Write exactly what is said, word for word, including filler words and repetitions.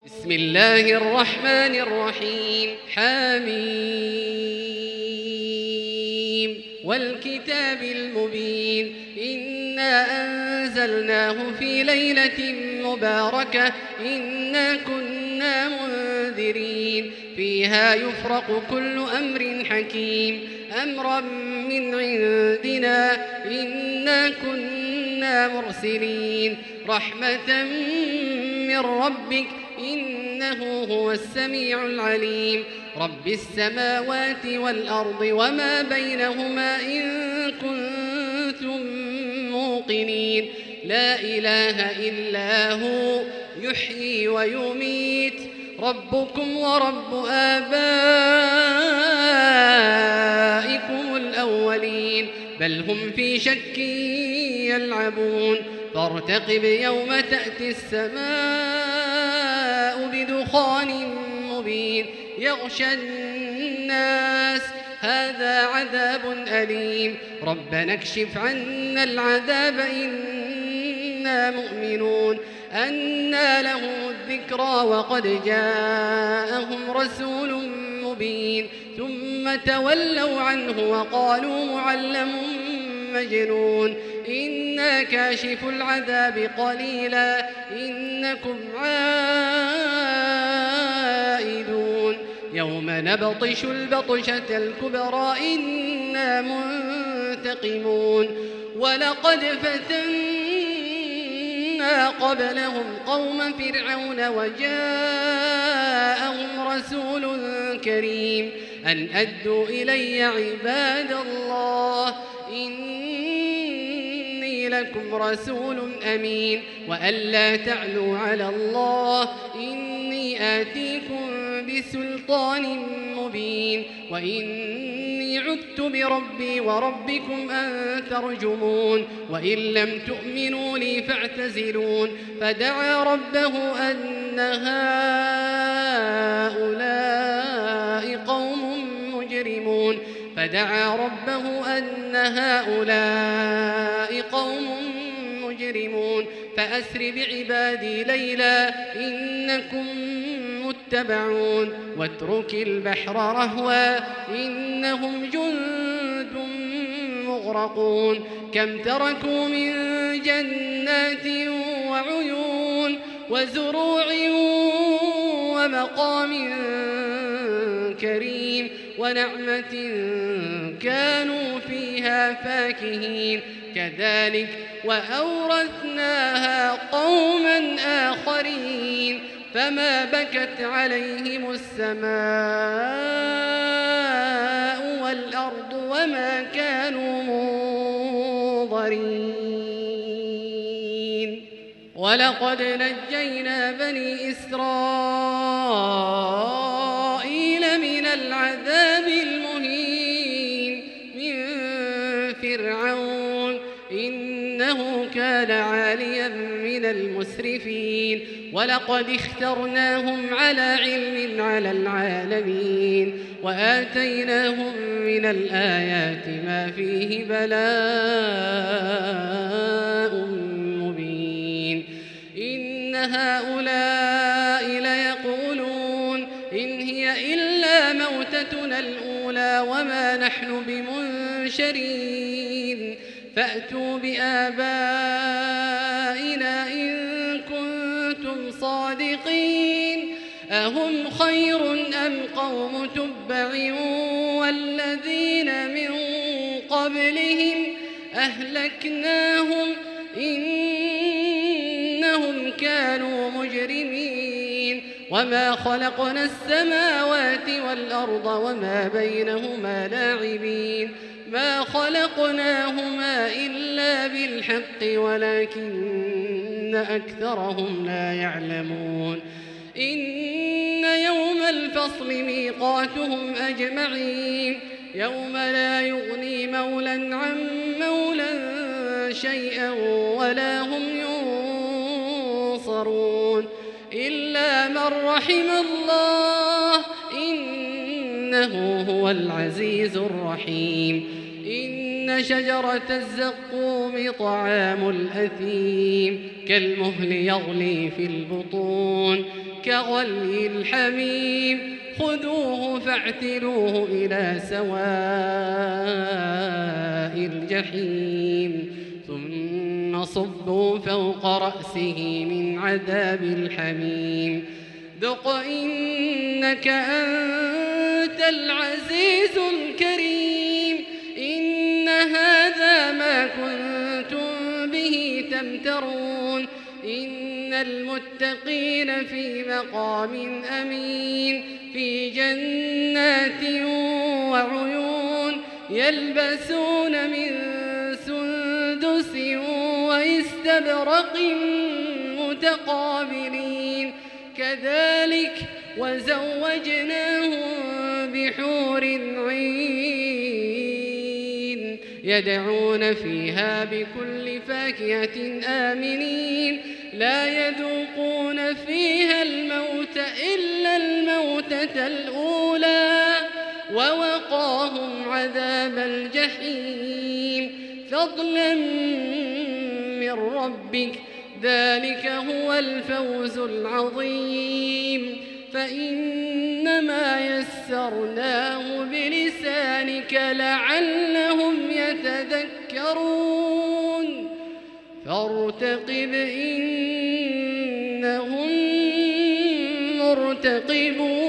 بسم الله الرحمن الرحيم. حميم والكتاب المبين. إنا أنزلناه في ليلة مباركة إنا كنا منذرين فيها يفرق كل أمر حكيم أمرا من عندنا إنا كنا مرسلين رحمة من ربك إنه هو السميع العليم. رب السماوات والأرض وما بينهما إن كنتم موقنين لا إله إلا هو يحيي ويميت ربكم ورب آبائكم الأولين بل هم في شك يلعبون فارتقب يوم تأتي السماء بدخان مبين يغشى الناس هذا عذاب أليم ربنا اكشف عنا العذاب إنا مؤمنون أنى لهم الذكرى وقد جاءهم رسول مبين ثم تولوا عنه وقالوا معلم مجنون إنا كاشف العذاب قليلا إنكم عائدون يوم نبطش البطشة الكبرى إنا منتقمون ولقد فتنا قبلهم قوم فرعون وجاءهم رسول كريم أن أدوا إلي عباد الله إني لكم رسول أمين وأن لا تعلوا على الله إني آتيكم بسلطان مبين وإني عذت بربي وربكم أن ترجمون وإن لم تؤمنوا لي فاعتزلون فدعا ربه أن هؤلاء قوم مجرمون فدعا ربه أن هؤلاء قوم مجرمون فأسر بعبادي ليلا إنكم متبعون واترك البحر رهوا إنهم جند مغرقون كم تركوا من جنات وعيون وزروع ومقام كريم ونعمة كانوا فيها فاكهين كذلك وأورثناها قوما آخرين فما بكت عليهم السماء والأرض وما كانوا منظرين ولقد نجينا بني إسرائيل من العذاب المهين من فرعون إنه كان عاليا من المسرفين ولقد اخترناهم على علم على العالمين وآتيناهم من الآيات ما فيه بلاء مبين إن هؤلاء ليقولون إن هي إلا موتتنا الأولى وما نحن بمنشرين فأتوا بآبائنا إن كنتم صادقين أهم خير أم قوم تبع والذين من قبلهم أهلكناهم إنهم كانوا مجرمين وما خلقنا السماوات والأرض وما بينهما لاعبين ما خلقناهما إلا بالحق ولكن أكثرهم لا يعلمون إن يوم الفصل ميقاتهم أجمعين يوم لا يغني مولى عن مولى شيئا ولا هم ينصرون إلا من رحم الله إنه هو العزيز الرحيم إن إن شجرة الزقوم طعام الأثيم كالمهل يغلي في البطون كغلي الحميم خذوه فاعتلوه إلى سواء الجحيم ثم صبوا فوق رأسه من عذاب الحميم ذق إنك أنت العزيز الكريم إن هذا ما كنتم به تمترون إن المتقين في مقام أمين في جنات وعيون يلبسون من سندس واستبرق متقابلين كذلك وزوجناهم بحور عين يدعون فيها بكل فاكهة آمنين لا يذوقون فيها الموت إلا الموتة الأولى ووقاهم عذاب الجحيم فضلا من ربك ذلك هو الفوز العظيم فإنما يسرناه بلسانك لعلهم يتذكرون فارتقب إنهم مرتقبون.